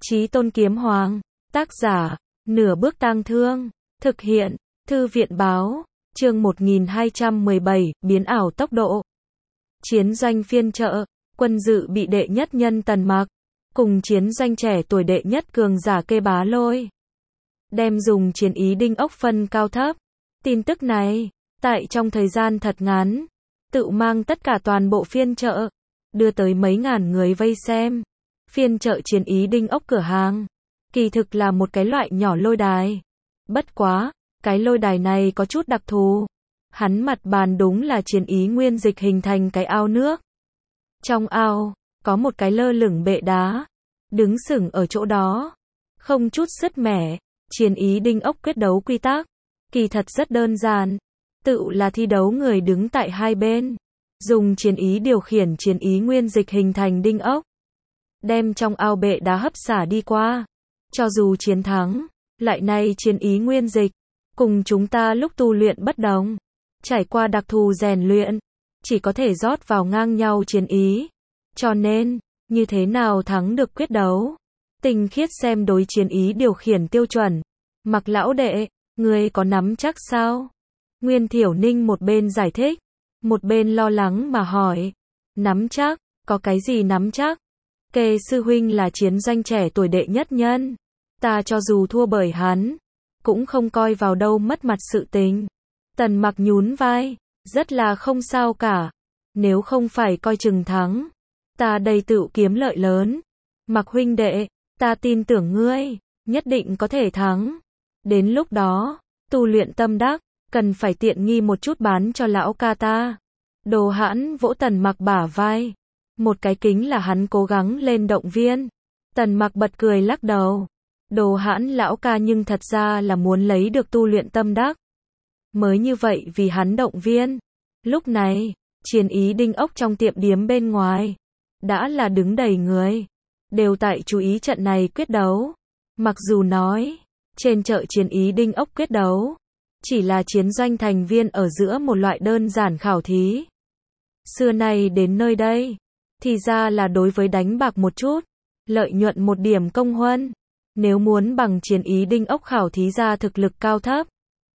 Chí Tôn Kiếm Hoàng, tác giả, Nửa Bước Tang Thương, thực hiện, Thư viện báo, chương 1217, biến ảo tốc độ. Chiến doanh phiên chợ, quân dự bị đệ nhất nhân Tần Mặc, cùng chiến doanh trẻ tuổi đệ nhất cường giả Kê Bá Lôi. Đem dùng chiến ý đinh ốc phân cao thấp. Tin tức này, tại trong thời gian thật ngắn, tự mang tất cả toàn bộ phiên chợ, đưa tới mấy ngàn người vây xem. Phiên chợ chiến ý đinh ốc cửa hàng, kỳ thực là một cái loại nhỏ lôi đài. Bất quá, cái lôi đài này có chút đặc thù. Hắn mặt bàn đúng là chiến ý nguyên dịch hình thành cái ao nước. Trong ao, có một cái lơ lửng bệ đá, đứng sừng ở chỗ đó. Không chút sứt mẻ, chiến ý đinh ốc quyết đấu quy tắc, kỳ thật rất đơn giản. Tự là thi đấu người đứng tại hai bên, dùng chiến ý điều khiển chiến ý nguyên dịch hình thành đinh ốc. Đem trong ao bệ đá hấp xả đi qua. Cho dù chiến thắng, lại nay chiến ý nguyên dịch, cùng chúng ta lúc tu luyện bất đồng. Trải qua đặc thù rèn luyện, chỉ có thể rót vào ngang nhau chiến ý. Cho nên, như thế nào thắng được quyết đấu? Tinh khiết xem đối chiến ý điều khiển tiêu chuẩn. Mặc lão đệ, ngươi có nắm chắc sao? Nguyên Thiểu Ninh một bên giải thích, một bên lo lắng mà hỏi. Nắm chắc, có cái gì nắm chắc? Kê sư huynh là chiến doanh trẻ tuổi đệ nhất nhân. Ta cho dù thua bởi hắn, cũng không coi vào đâu mất mặt sự tình. Tần Mặc nhún vai, rất là không sao cả. Nếu không phải coi chừng thắng, ta đây tự kiếm lợi lớn. Mặc huynh đệ, ta tin tưởng ngươi, nhất định có thể thắng. Đến lúc đó, tu luyện tâm đắc, cần phải tiện nghi một chút bán cho lão ca ta. Đồ Hãn vỗ Tần Mặc bả vai. Một cái kính là hắn cố gắng lên động viên. Tần Mặc bật cười lắc đầu. Đồ Hãn lão ca nhưng thật ra là muốn lấy được tu luyện tâm đắc. Mới như vậy vì hắn động viên. Lúc này, chiến ý đinh ốc trong tiệm điếm bên ngoài, đã là đứng đầy người. Đều tại chú ý trận này quyết đấu. Mặc dù nói, trên chợ chiến ý đinh ốc quyết đấu, chỉ là chiến doanh thành viên ở giữa một loại đơn giản khảo thí. Xưa nay đến nơi đây, thì ra là đối với đánh bạc một chút, lợi nhuận một điểm công huân. Nếu muốn bằng chiến ý đinh ốc khảo thí ra thực lực cao thấp,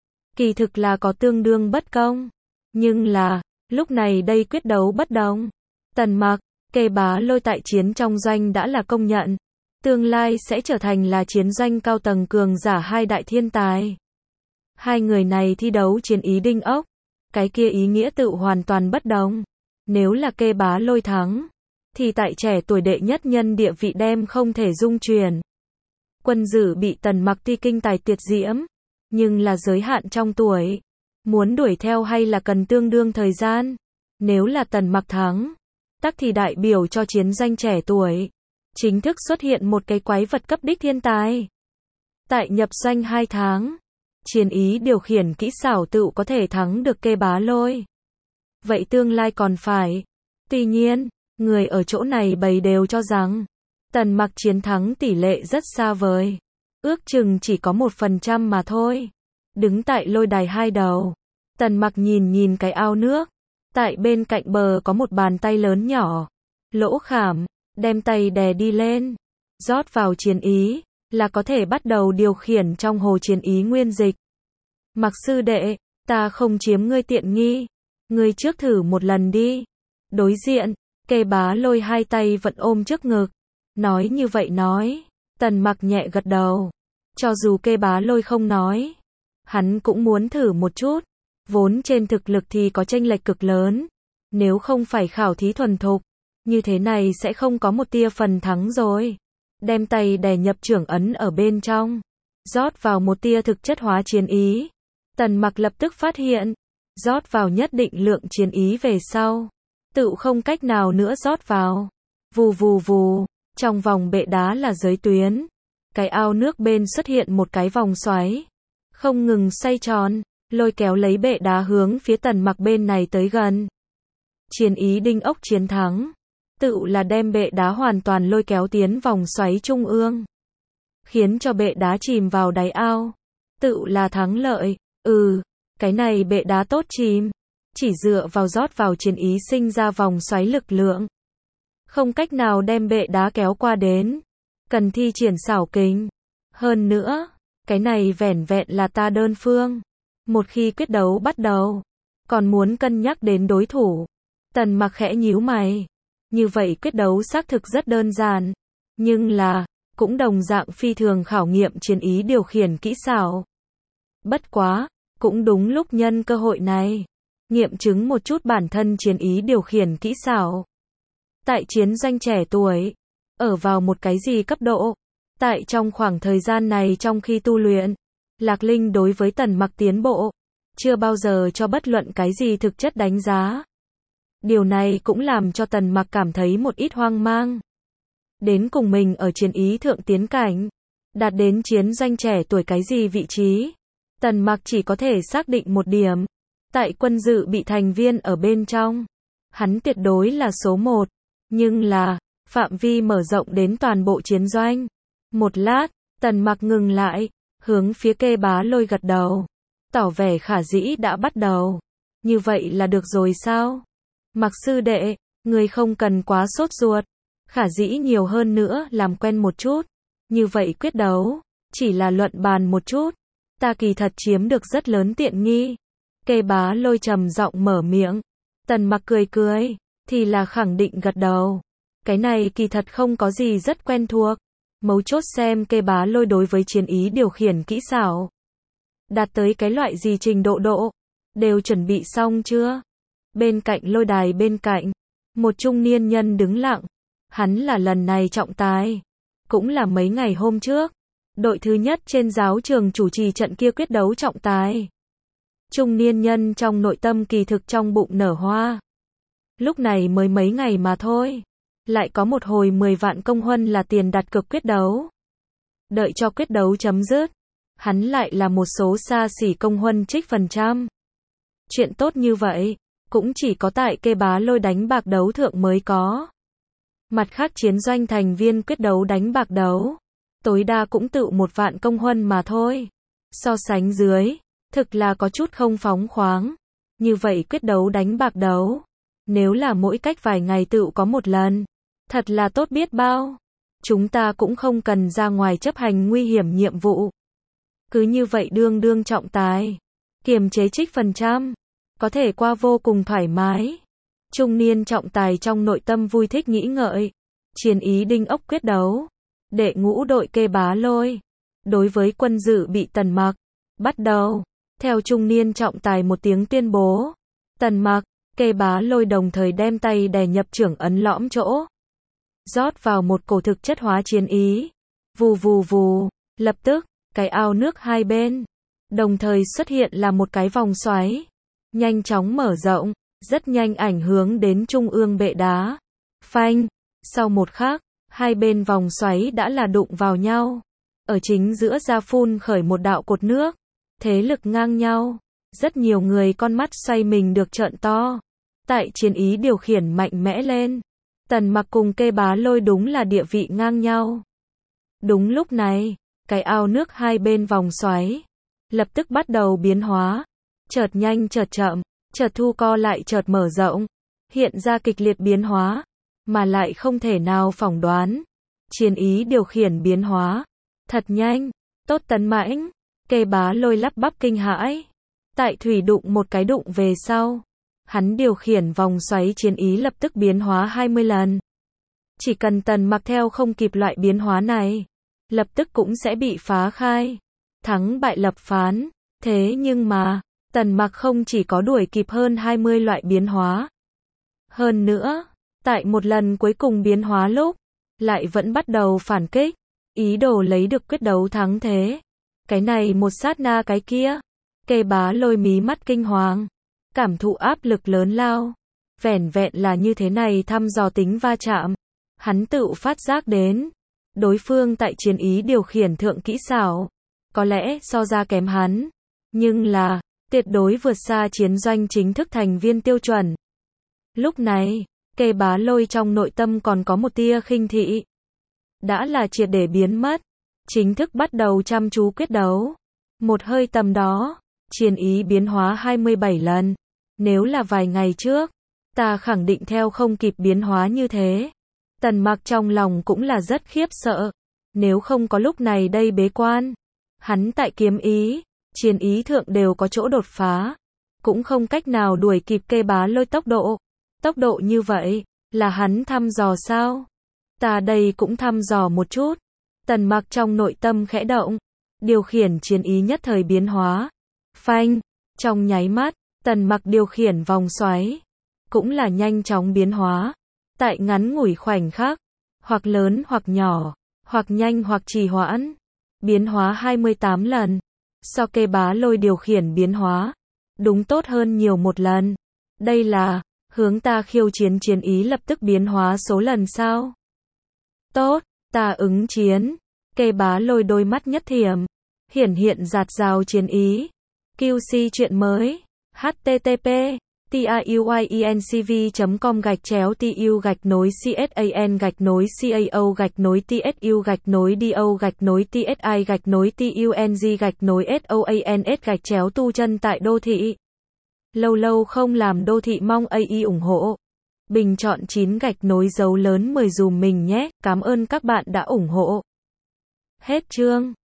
kỳ thực là có tương đương bất công. Nhưng là, lúc này đây quyết đấu bất đồng. Tần Mặc, Kê Bá Lôi tại chiến trong doanh đã là công nhận. Tương lai sẽ trở thành là chiến doanh cao tầng cường giả hai đại thiên tài. Hai người này thi đấu chiến ý đinh ốc, cái kia ý nghĩa tự hoàn toàn bất đồng. Nếu là Kê Bá Lôi thắng, thì tại trẻ tuổi đệ nhất nhân địa vị đem không thể dung chuyển. Quân Dự bị Tần Mặc ti kinh tài tuyệt diễm, nhưng là giới hạn trong tuổi. Muốn đuổi theo hay là cần tương đương thời gian. Nếu là Tần Mặc thắng, tắc thì đại biểu cho chiến doanh trẻ tuổi, chính thức xuất hiện một cái quái vật cấp đích thiên tài. Tại nhập doanh 2 tháng, chiến ý điều khiển kỹ xảo tự có thể thắng được Kê Bá Lôi. Vậy tương lai còn phải. Tuy nhiên, người ở chỗ này bày đều cho rằng, Tần Mặc chiến thắng tỷ lệ rất xa vời. Ước chừng chỉ có 1% mà thôi. Đứng tại lôi đài hai đầu, Tần Mặc nhìn cái ao nước. Tại bên cạnh bờ có một bàn tay lớn nhỏ, lỗ khảm, đem tay đè đi lên, rót vào chiến ý, là có thể bắt đầu điều khiển trong hồ chiến ý nguyên dịch. Mặc sư đệ, ta không chiếm ngươi tiện nghi, ngươi trước thử một lần đi. Đối diện, Kê Bá Lôi hai tay vẫn ôm trước ngực, nói như vậy nói. Tần Mặc nhẹ gật đầu. Cho dù Kê Bá Lôi không nói, hắn cũng muốn thử một chút. Vốn trên thực lực thì có chênh lệch cực lớn. Nếu không phải khảo thí thuần thục, như thế này sẽ không có một tia phần thắng rồi. Đem tay đè nhập trưởng ấn ở bên trong, rót vào một tia thực chất hóa chiến ý. Tần Mặc lập tức phát hiện, rót vào nhất định lượng chiến ý về sau, tự không cách nào nữa rót vào. Vù vù vù, trong vòng bệ đá là giới tuyến. Cái ao nước bên xuất hiện một cái vòng xoáy, không ngừng xoay tròn, lôi kéo lấy bệ đá hướng phía Tần Mặc bên này tới gần. Chiến ý đinh ốc chiến thắng, tự là đem bệ đá hoàn toàn lôi kéo tiến vòng xoáy trung ương, khiến cho bệ đá chìm vào đáy ao. Tự là thắng lợi. Cái này bệ đá tốt chìm, chỉ dựa vào rót vào chiến ý sinh ra vòng xoáy lực lượng, không cách nào đem bệ đá kéo qua đến. cần thi triển xảo kình. Hơn nữa, cái này vẻn vẹn là ta đơn phương. Một khi quyết đấu bắt đầu, còn muốn cân nhắc đến đối thủ. Tần Mặc khẽ nhíu mày. Như vậy quyết đấu xác thực rất đơn giản, nhưng là, cũng đồng dạng phi thường khảo nghiệm chiến ý điều khiển kỹ xảo. Bất quá, cũng đúng lúc nhân cơ hội này, nghiệm chứng một chút bản thân chiến ý điều khiển kỹ xảo. Tại chiến doanh trẻ tuổi, ở vào một cái gì cấp độ? Tại trong khoảng thời gian này trong khi tu luyện, Lạc Linh đối với Tần Mặc tiến bộ, chưa bao giờ cho bất luận cái gì thực chất đánh giá. Điều này cũng làm cho Tần Mặc cảm thấy một ít hoang mang. Đến cùng mình ở chiến ý thượng tiến cảnh, đạt đến chiến doanh trẻ tuổi cái gì vị trí. Tần Mặc chỉ có thể xác định một điểm. Tại quân dự bị thành viên ở bên trong, hắn tuyệt đối là số 1. Nhưng là, phạm vi mở rộng đến toàn bộ chiến doanh. Một lát, Tần Mặc ngừng lại, hướng phía Kê Bá Lôi gật đầu. Tỏ vẻ khả dĩ đã bắt đầu. Như vậy là được rồi sao? Mặc sư đệ, người không cần quá sốt ruột. Khả dĩ nhiều hơn nữa làm quen một chút. Như vậy quyết đấu, chỉ là luận bàn một chút. Ta kỳ thật chiếm được rất lớn tiện nghi. Kê Bá Lôi trầm giọng mở miệng. Tần Mặc cười cười, thì là khẳng định gật đầu. Cái này kỳ thật không có gì rất quen thuộc. Mấu chốt xem Kê Bá Lôi đối với chiến ý điều khiển kỹ xảo đạt tới cái loại gì trình độ, đều chuẩn bị xong chưa? Bên cạnh lôi đài bên cạnh, một trung niên nhân đứng lặng. Hắn là lần này trọng tài, cũng là mấy ngày hôm trước, đội thứ nhất trên giáo trường chủ trì trận kia quyết đấu trọng tài. Trung niên nhân trong nội tâm kỳ thực trong bụng nở hoa. Lúc này mới mấy ngày mà thôi, lại có một hồi 10 vạn công huân là tiền đặt cược quyết đấu. Đợi cho quyết đấu chấm dứt, hắn lại là một số xa xỉ công huân trích phần trăm. Chuyện tốt như vậy, cũng chỉ có tại Kê Bá Lôi đánh bạc đấu thượng mới có. Mặt khác chiến doanh thành viên quyết đấu đánh bạc đấu, tối đa cũng tự 1 vạn công huân mà thôi. So sánh dưới, thực là có chút không phóng khoáng. Như vậy quyết đấu đánh bạc đấu, nếu là mỗi cách vài ngày tự có một lần, thật là tốt biết bao. Chúng ta cũng không cần ra ngoài chấp hành nguy hiểm nhiệm vụ. Cứ như vậy đương trọng tài, kiềm chế trích phần trăm, có thể qua vô cùng thoải mái. Trung niên trọng tài trong nội tâm vui thích nghĩ ngợi. Chiến ý đinh ốc quyết đấu. Đệ ngũ đội Kê Bá Lôi. Đối với quân dự bị Tần Mặc. Bắt đầu. Theo trung niên trọng tài một tiếng tuyên bố. Tần Mặc, Kê Bá Lôi đồng thời đem tay đè nhập trưởng ấn lõm chỗ. Rót vào một cổ thực chất hóa chiến ý. Vù vù vù. Lập tức, cái ao nước hai bên đồng thời xuất hiện là một cái vòng xoáy. Nhanh chóng mở rộng. Rất nhanh ảnh hướng đến trung ương bệ đá. Phanh. Sau một khắc, hai bên vòng xoáy đã là đụng vào nhau. Ở chính giữa ra phun khởi một đạo cột nước. Thế lực ngang nhau. Rất nhiều người con mắt xoay mình được trợn to. Tại chiến ý điều khiển mạnh mẽ lên. Tần Mặc cùng Kê Bá Lôi đúng là địa vị ngang nhau. Đúng lúc này, cái ao nước hai bên vòng xoáy lập tức bắt đầu biến hóa. Chợt nhanh chợt chậm. Chợt thu co lại chợt mở rộng, hiện ra kịch liệt biến hóa, mà lại không thể nào phỏng đoán. Chiến ý điều khiển biến hóa, thật nhanh, tốt tấn mãnh. Kê Bá Lôi lắp bắp kinh hãi. Tại thủy đụng một cái đụng về sau, hắn điều khiển vòng xoáy chiến ý lập tức biến hóa 20 lần. Chỉ cần Tần Mặc theo không kịp loại biến hóa này, lập tức cũng sẽ bị phá khai. Thắng bại lập phán, thế nhưng mà Tần Mặc không chỉ có đuổi kịp hơn 20 loại biến hóa. Hơn nữa, tại một lần cuối cùng biến hóa lúc, lại vẫn bắt đầu phản kích, ý đồ lấy được quyết đấu thắng thế. Cái này một sát na cái kia, Kê Bá Lôi mí mắt kinh hoàng, cảm thụ áp lực lớn lao. Vẻn vẹn là như thế này thăm dò tính va chạm, hắn tự phát giác đến, đối phương tại chiến ý điều khiển thượng kỹ xảo, có lẽ so ra kém hắn, nhưng là tuyệt đối vượt xa chiến doanh chính thức thành viên tiêu chuẩn. Lúc này, Kê Bá Lôi trong nội tâm còn có một tia khinh thị. Đã là triệt để biến mất. Chính thức bắt đầu chăm chú quyết đấu. Một hơi tầm đó, chiến ý biến hóa 27 lần. Nếu là vài ngày trước, ta khẳng định theo không kịp biến hóa như thế. Tần Mặc trong lòng cũng là rất khiếp sợ. Nếu không có lúc này đây bế quan, hắn tại kiếm ý, chiến ý thượng đều có chỗ đột phá, cũng không cách nào đuổi kịp Kê Bá Lôi tốc độ. Tốc độ như vậy, là hắn thăm dò sao? Ta đây cũng thăm dò một chút. Tần Mặc trong nội tâm khẽ động, điều khiển chiến ý nhất thời biến hóa. Phanh, trong nháy mắt, Tần Mặc điều khiển vòng xoáy, cũng là nhanh chóng biến hóa. Tại ngắn ngủi khoảnh khắc, hoặc lớn hoặc nhỏ, hoặc nhanh hoặc trì hoãn, biến hóa 28 lần. So Kê Bá Lôi điều khiển biến hóa, đúng tốt hơn nhiều một lần. Đây là hướng ta khiêu chiến chiến ý lập tức biến hóa số lần sao? Tốt, ta ứng chiến. Kê Bá Lôi đôi mắt nhất thiểm, hiển hiện giạt rào chiến ý. QC chuyện mới. http tuyuiencv.com/TU-TSAN-TOC-TUNG-TUNG-SOANS tại đô thị. Lâu lâu không làm đô thị mong AI ủng hộ. Bình chọn 9 dấu lớn 10 dùm mình nhé. Cảm ơn các bạn đã ủng hộ. Hết chương.